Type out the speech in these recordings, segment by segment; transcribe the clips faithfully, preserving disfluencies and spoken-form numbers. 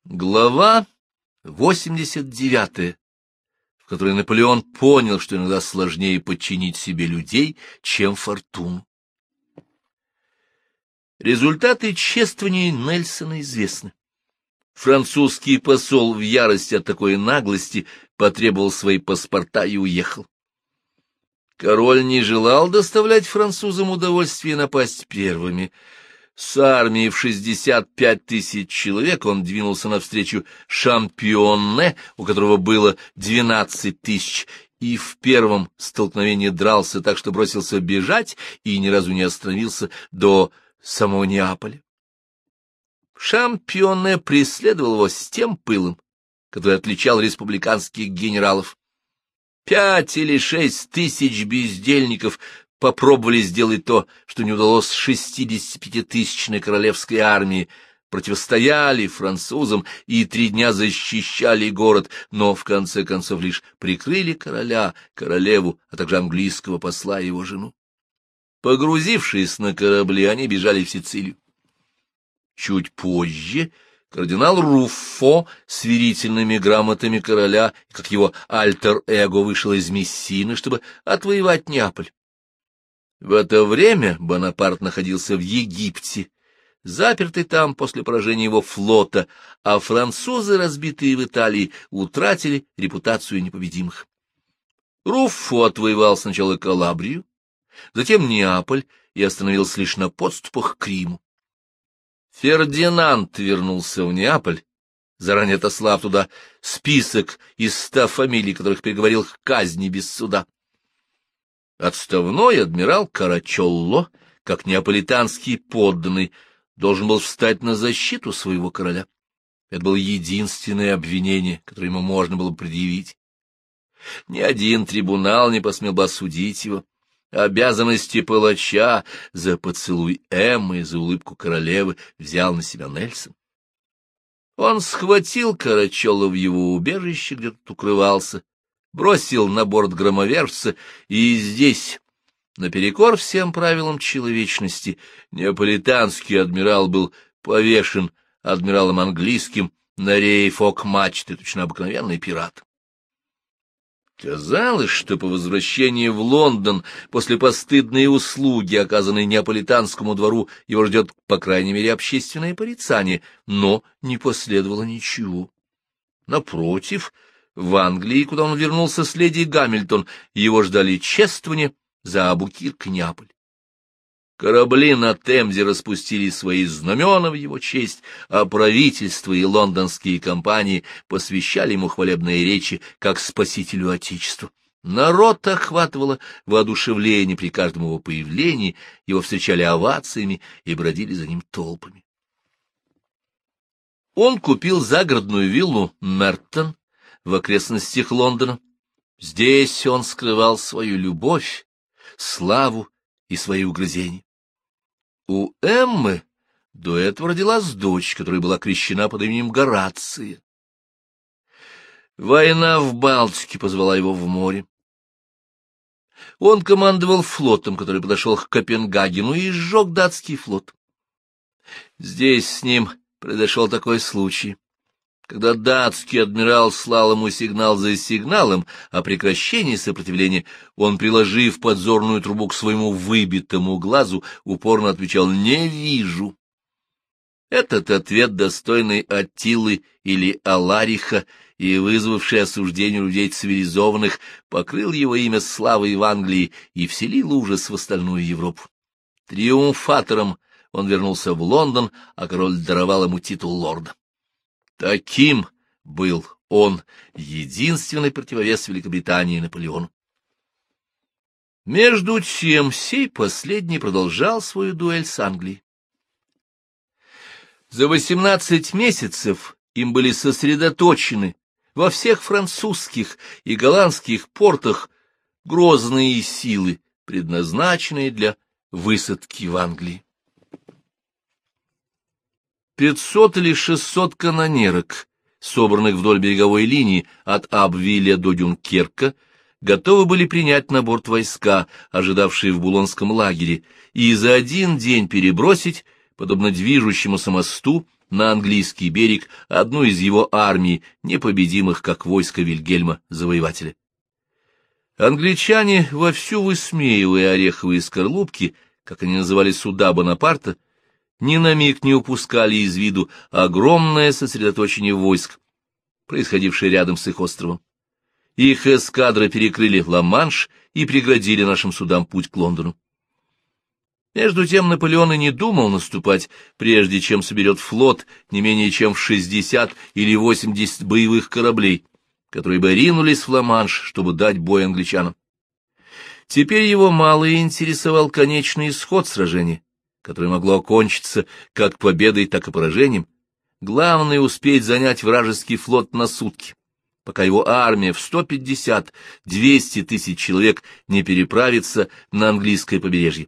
Глава восемьдесят девятая, в которой Наполеон понял, что иногда сложнее подчинить себе людей, чем фортуну. Результаты чествований Нельсона известны. Французский посол в ярости от такой наглости потребовал свои паспорта и уехал. Король не желал доставлять французам удовольствие напасть первыми. С армией в шестьдесят пять тысяч человек он двинулся навстречу Шампионне, у которого было двенадцать тысяч, и в первом столкновении дрался так, что бросился бежать и ни разу не остановился до самого Неаполя. Шампионне преследовал его с тем пылом, который отличал республиканских генералов. Пять или шесть тысяч бездельников попробовали сделать то, что не удалось шестидесятипятитысячной королевской армии, противостояли французам и три дня защищали город, но в конце концов лишь прикрыли короля, королеву, а также английского посла и его жену. Погрузившись на корабли, они бежали в Сицилию. Чуть позже кардинал Руффо с верительными грамотами короля, как его альтер-эго, вышел из Мессины, чтобы отвоевать Неаполь. В это время Бонапарт находился в Египте, запертый там после поражения его флота, а французы, разбитые в Италии, утратили репутацию непобедимых. Руффо отвоевал сначала Калабрию, затем Неаполь и остановился лишь на подступах к Риму. Фердинанд вернулся в Неаполь, заранее отослав туда список из ста фамилий, которых приговорил к казни без суда. Отставной адмирал Карачолло, как неаполитанский подданный, должен был встать на защиту своего короля. Это было единственное обвинение, которое ему можно было предъявить. Ни один трибунал не посмел бы осудить его. Обязанности палача за поцелуй Эммы и за улыбку королевы взял на себя Нельсон. Он схватил Карачолло в его убежище, где тот укрывался, бросил на борт громовержца, и здесь, наперекор всем правилам человечности, неаполитанский адмирал был повешен адмиралом английским на рее фок-мачты, точно обыкновенный пират. Казалось, что по возвращении в Лондон, после постыдной услуги, оказанной неаполитанскому двору, его ждет, по крайней мере, общественное порицание, но не последовало ничего. Напротив, в Англии, куда он вернулся с леди Гамильтон, его ждали чествования за Абукирк и Неаполь. Корабли на Темзе распустили свои знамена в его честь, а правительство и лондонские компании посвящали ему хвалебные речи как спасителю Отечества. Народ охватывало воодушевление при каждом его появлении, его встречали овациями и бродили за ним толпами. Он купил загородную виллу Мертон в окрестностях Лондона. Здесь он скрывал свою любовь, славу и свои угрызения. У Эммы до этого родилась дочь, которая была крещена под именем Горация. Война в Балтике позвала его в море. Он командовал флотом, который подошел к Копенгагену, и сжег датский флот. Здесь с ним произошел такой случай. Когда датский адмирал слал ему сигнал за сигналом о прекращении сопротивления, он, приложив подзорную трубу к своему выбитому глазу, упорно отвечал «не вижу». Этот ответ, достойный Аттилы или Алариха и вызвавший осуждение людей цивилизованных, покрыл его имя славой в Англии и вселил ужас в остальную Европу. Триумфатором он вернулся в Лондон, а король даровал ему титул лорда. Таким был он, единственный противовес Великобритании Наполеону. Между тем, сей последний продолжал свою дуэль с Англией. За восемнадцать месяцев им были сосредоточены во всех французских и голландских портах грозные силы, предназначенные для высадки в Англии. Пятьсот или шестьсот канонерок, собранных вдоль береговой линии от Абвиля до Дюнкерка, готовы были принять на борт войска, ожидавшие в Булонском лагере, и за один день перебросить, подобно движущемуся мосту, на английский берег одну из его армий, непобедимых, как войско Вильгельма Завоевателя. Англичане, вовсю высмеивая ореховые скорлупки, как они называли суда Бонапарта, ни на миг не упускали из виду огромное сосредоточение войск, происходившее рядом с их островом. Их эскадры перекрыли Ла-Манш и преградили нашим судам путь к Лондону. Между тем Наполеон и не думал наступать, прежде чем соберет флот не менее чем в шестьдесят или восемьдесят боевых кораблей, которые бы ринулись в Ла-Манш, чтобы дать бой англичанам. Теперь его мало интересовал конечный исход сражения, которое могло окончиться как победой, так и поражением. Главное — успеть занять вражеский флот на сутки, пока его армия в сто пятьдесят — двести тысяч человек не переправится на английское побережье.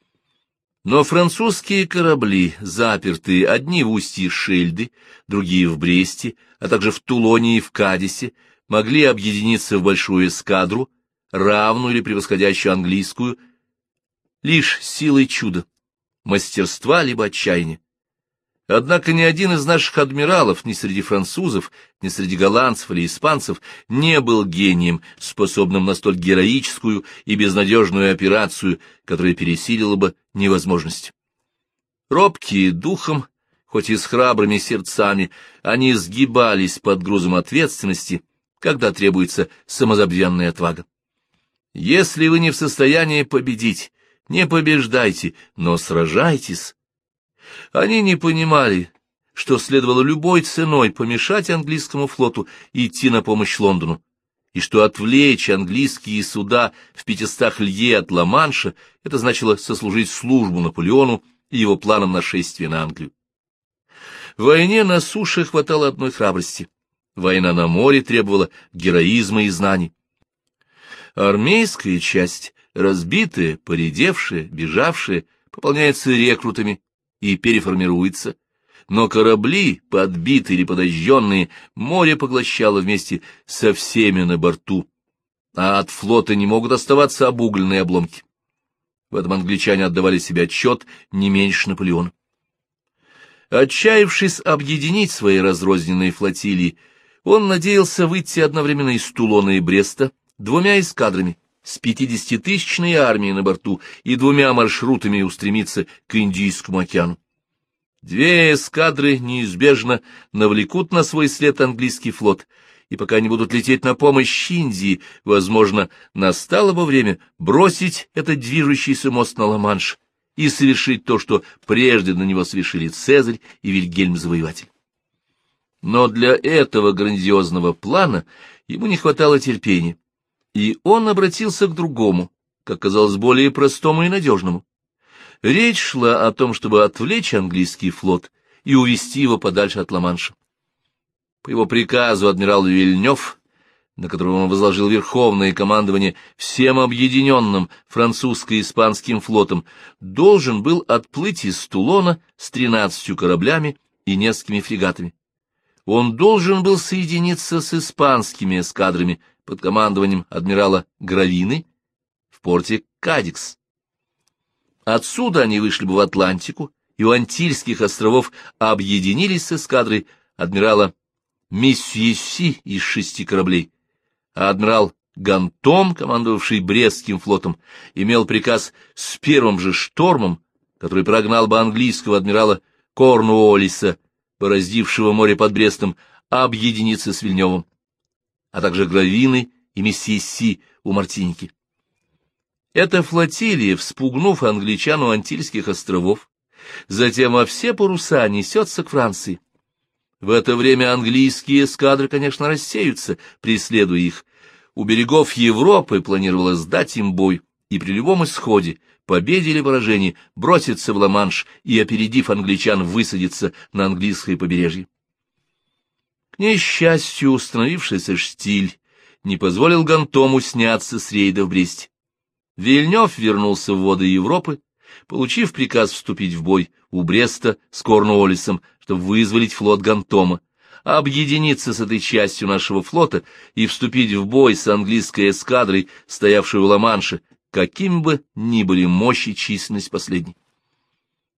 Но французские корабли, запертые одни в устье Шельды, другие в Бресте, а также в Тулоне и в Кадисе, могли объединиться в большую эскадру, равную или превосходящую английскую, лишь силой чуда, мастерства либо отчаяния. Однако ни один из наших адмиралов, ни среди французов, ни среди голландцев или испанцев, не был гением, способным на столь героическую и безнадежную операцию, которая пересилила бы невозможность. Робкие духом, хоть и с храбрыми сердцами, они сгибались под грузом ответственности, когда требуется самозабвенная отвага. Если вы не в состоянии победить, не побеждайте, но сражайтесь. Они не понимали, что следовало любой ценой помешать английскому флоту идти на помощь Лондону, и что отвлечь английские суда в пятистах лье от Ла-Манша — это значило сослужить службу Наполеону и его планам нашествия на Англию. В войне на суше хватало одной храбрости. Война на море требовала героизма и знаний. Армейская часть, разбитая, поредевшая, бежавшая, пополняется рекрутами и переформируется, но корабли, подбитые или подожженные, море поглощало вместе со всеми на борту, а от флота не могут оставаться обугленные обломки. В этом англичане отдавали себе отчет не меньше Наполеона. Отчаявшись объединить свои разрозненные флотилии, он надеялся выйти одновременно из Тулона и Бреста двумя эскадрами, с пятидесятитысячной армией на борту и двумя маршрутами устремиться к Индийскому океану. Две эскадры неизбежно навлекут на свой след английский флот, и пока они будут лететь на помощь Индии, возможно, настало бы время бросить этот движущийся мост на Ла-Манш и совершить то, что прежде на него совершили Цезарь и Вильгельм Завоеватель. Но для этого грандиозного плана ему не хватало терпения, и он обратился к другому, как казалось, более простому и надежному. Речь шла о том, чтобы отвлечь английский флот и увести его подальше от Ла-Манша. По его приказу адмирал Вильнёв, на которого он возложил верховное командование всем объединенным французско-испанским флотом, должен был отплыть из Тулона с тринадцатью кораблями и несколькими фрегатами. Он должен был соединиться с испанскими эскадрами под командованием адмирала Гравины в порте Кадикс. Отсюда они вышли бы в Атлантику и у Антильских островов объединились с эскадрой адмирала Месьеси из шести кораблей, а адмирал Гантом, командовавший Брестским флотом, имел приказ с первым же штормом, который прогнал бы английского адмирала Корнуоллиса, бороздившего море под Брестом, объединиться с Вильнёвым, а также Гравины и Месьеси у Мартиники. Эта флотилия, вспугнув англичан у Антильских островов, затем во все паруса несется к Франции. В это время английские эскадры, конечно, рассеются, преследуя их. У берегов Европы планировалось дать им бой, и при любом исходе, победе или поражении, броситься в Ла-Манш и, опередив англичан, высадиться на английское побережье. К несчастью, установившийся штиль не позволил Гантому сняться с рейда в Бресте. Вильнёв вернулся в воды Европы, получив приказ вступить в бой у Бреста с Корнуоллисом, чтобы вызволить флот Гантома, объединиться с этой частью нашего флота и вступить в бой с английской эскадрой, стоявшей у Ла-Манша, каким бы ни были мощь и численность последней.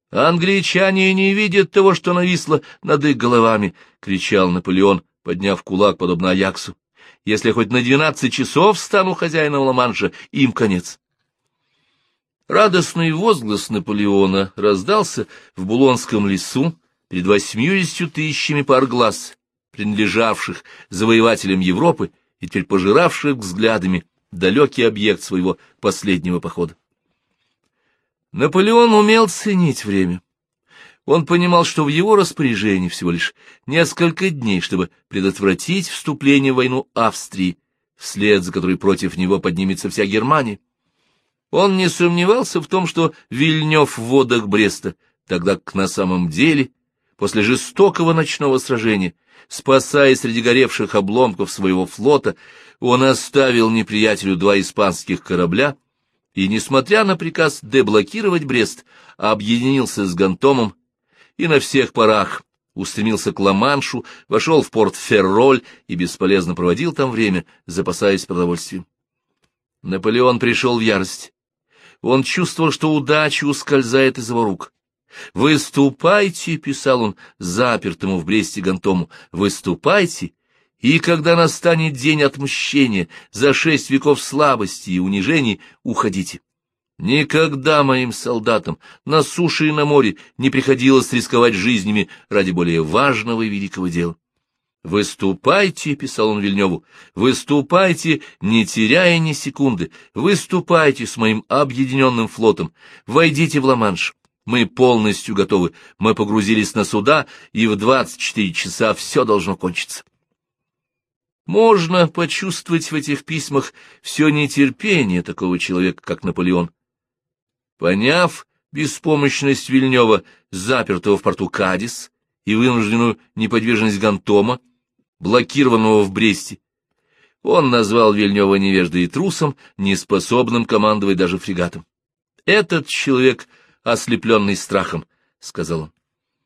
«Англичане не видят того, что нависло над их головами!» — кричал Наполеон, подняв кулак, подобно Аяксу. «Если хоть на двенадцать часов стану хозяином Ла-Манша, им конец!» Радостный возглас Наполеона раздался в Булонском лесу перед восьмьюдесятью тысячами пар глаз, принадлежавших завоевателям Европы и теперь пожиравших взглядами далекий объект своего последнего похода. Наполеон умел ценить время. Он понимал, что в его распоряжении всего лишь несколько дней, чтобы предотвратить вступление в войну Австрии, вслед за которой против него поднимется вся Германия. Он не сомневался в том, что Вильнёв в водах Бреста, тогда как на самом деле, после жестокого ночного сражения, спасаясь среди горевших обломков своего флота, он оставил неприятелю два испанских корабля и, несмотря на приказ деблокировать Брест, объединился с Гантомом и на всех парах устремился к Ла-Маншу, вошел в порт Ферроль и бесполезно проводил там время, запасаясь продовольствием. Наполеон пришел в ярость. Он чувствовал, что удача ускользает из его рук. «Выступайте», — писал он запертому в Бресте Гантому, — «выступайте, и когда настанет день отмщения за шесть веков слабости и унижений, уходите. Никогда моим солдатам на суше и на море не приходилось рисковать жизнями ради более важного и великого дела. «Выступайте», — писал он Вильнёву, — «выступайте, не теряя ни секунды, выступайте с моим объединенным флотом, войдите в Ла-Манш. Мы полностью готовы, мы погрузились на суда, и в двадцать четыре часа все должно кончиться». Можно почувствовать в этих письмах все нетерпение такого человека, как Наполеон. Поняв беспомощность Вильнёва, запертого в порту Кадис, и вынужденную неподвижность Гантома, блокированного в Бресте, он назвал Вильнёва невеждой и трусом, неспособным командовать даже фрегатом. «Этот человек, ослепленный страхом», — сказал он.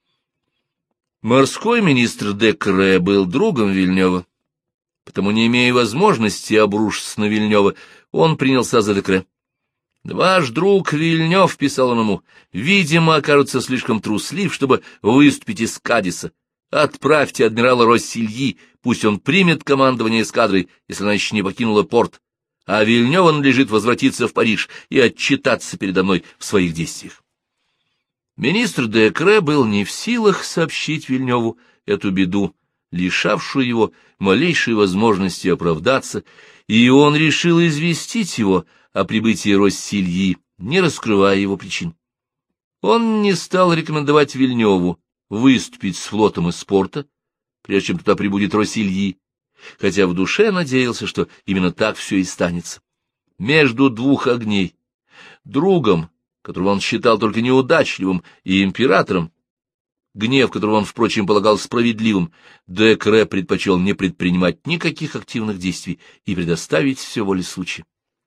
Морской министр де Кре был другом Вильнёва, потому, не имея возможности обрушиться на Вильнёва, он принялся за де Кре. «Ваш друг Вильнёв», — писал он ему, — «видимо, окажется слишком труслив, чтобы выступить из Кадиса. Отправьте адмирала Россельи, пусть он примет командование эскадрой, если она еще не покинула порт, а Вильнёву надлежит возвратиться в Париж и отчитаться передо мной в своих действиях». Министр де Кре был не в силах сообщить Вильнёву эту беду, лишавшую его малейшей возможности оправдаться, и он решил известить его о прибытии Россельи, не раскрывая его причин. Он не стал рекомендовать Вильнёву выступить с флотом из порта, прежде чем туда прибудет Россельи, хотя в душе надеялся, что именно так все и станется. Между двух огней, другом, которого он считал только неудачливым, и императором, гнев которого он, впрочем, полагал справедливым, де Кре предпочел не предпринимать никаких активных действий и предоставить все воле случая.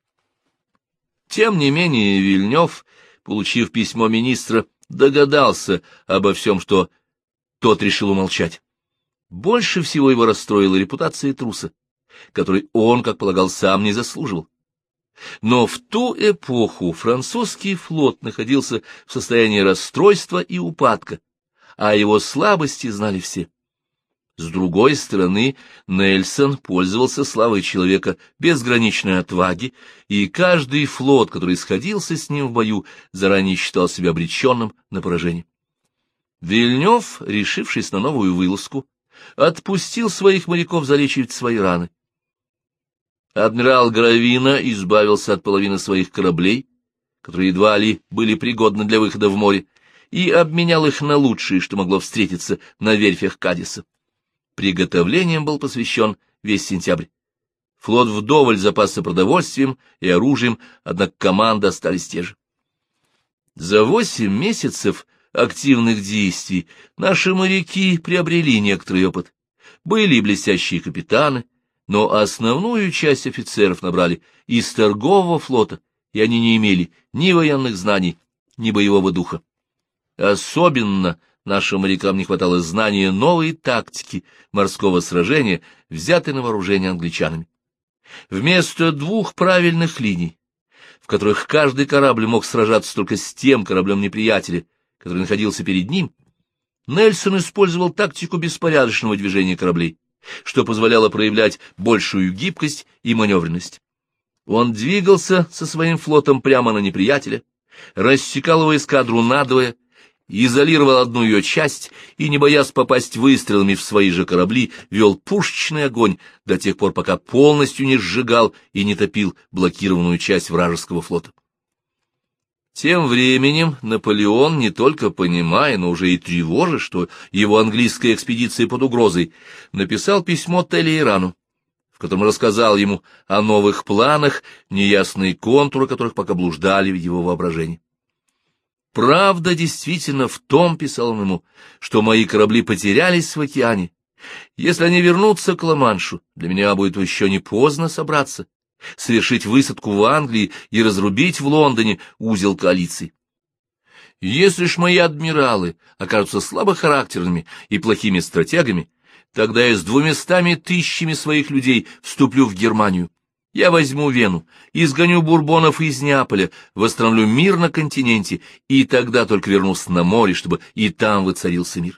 Тем не менее Вильнёв, получив письмо министра, догадался обо всем, что тот решил умолчать. Больше всего его расстроила репутация труса, которой он, как полагал, сам не заслуживал. Но в ту эпоху французский флот находился в состоянии расстройства и упадка, а о его слабости знали все. С другой стороны, Нельсон пользовался славой человека безграничной отваги, и каждый флот, который сходился с ним в бою, заранее считал себя обреченным на поражение. Вильнёв, решившись на новую вылазку, отпустил своих моряков залечивать свои раны. Адмирал Гравина избавился от половины своих кораблей, которые едва ли были пригодны для выхода в море, и обменял их на лучшие, что могло встретиться на верфях Кадиса. Приготовлением был посвящен весь сентябрь. Флот вдоволь запасся продовольствием и оружием, однако команды остались те же. За восемь месяцев активных действий наши моряки приобрели некоторый опыт. Были и блестящие капитаны, но основную часть офицеров набрали из торгового флота, и они не имели ни военных знаний, ни боевого духа. Особенно нашим морякам не хватало знания новой тактики морского сражения, взятой на вооружение англичанами. Вместо двух правильных линий, в которых каждый корабль мог сражаться только с тем кораблем неприятеля, который находился перед ним, Нельсон использовал тактику беспорядочного движения кораблей, что позволяло проявлять большую гибкость и маневренность. Он двигался со своим флотом прямо на неприятеля, рассекал его эскадру надвое, изолировал одну ее часть и, не боясь попасть выстрелами в свои же корабли, вел пушечный огонь до тех пор, пока полностью не сжигал и не топил блокированную часть вражеского флота. Тем временем Наполеон, не только понимая, но уже и тревожа, что его английская экспедиция под угрозой, написал письмо Таллейрану, в котором рассказал ему о новых планах, неясные контуры которых пока блуждали в его воображении. «Правда действительно в том, — писал он ему, — что мои корабли потерялись в океане. Если они вернутся к Ла-Маншу, для меня будет еще не поздно собраться, совершить высадку в Англии и разрубить в Лондоне узел коалиции. Если ж мои адмиралы окажутся слабохарактерными и плохими стратегами, тогда я с двумястами тысячами своих людей вступлю в Германию. Я возьму Вену, изгоню бурбонов из Неаполя, восстановлю мир на континенте, и тогда только вернусь на море, чтобы и там воцарился мир».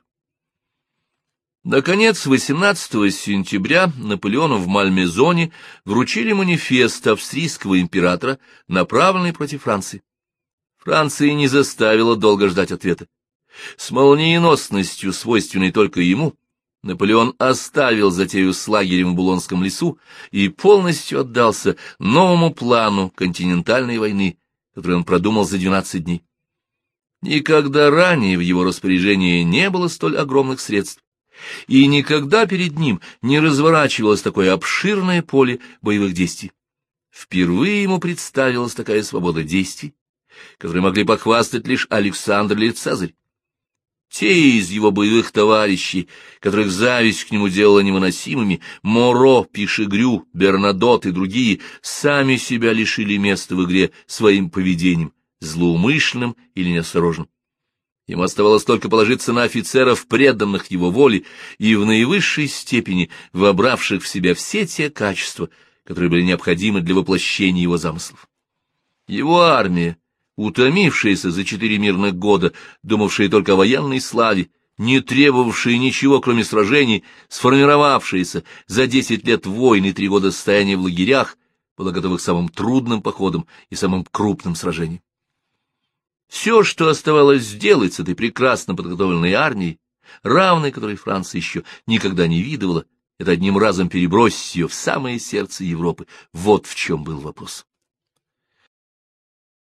Наконец, восемнадцатого сентября Наполеону в Мальмезоне вручили манифест австрийского императора, направленный против Франции. Франция не заставила долго ждать ответа. С молниеносностью, свойственной только ему, Наполеон оставил затею с лагерем в Булонском лесу и полностью отдался новому плану континентальной войны, который он продумал за двенадцать дней. Никогда ранее в его распоряжении не было столь огромных средств, и никогда перед ним не разворачивалось такое обширное поле боевых действий. Впервые ему представилась такая свобода действий, которой могли похвастать лишь Александр или Цезарь. Те из его боевых товарищей, которых зависть к нему делала невыносимыми, Моро, Пишегрю, Бернадот и другие, сами себя лишили места в игре своим поведением, злоумышленным или неосторожным. Ему оставалось только положиться на офицеров, преданных его воле и в наивысшей степени вобравших в себя все те качества, которые были необходимы для воплощения его замыслов. Его армия, утомившаяся за четыре мирных года, думавшая только о военной славе, не требовавшая ничего, кроме сражений, сформировавшаяся за десять лет войн и три года стояния в лагерях, была готова к самым трудным походам и самым крупным сражениям. Все, что оставалось сделать с этой прекрасно подготовленной армией, равной которой Франция еще никогда не видывала, это одним разом перебросить ее в самое сердце Европы. Вот в чем был вопрос.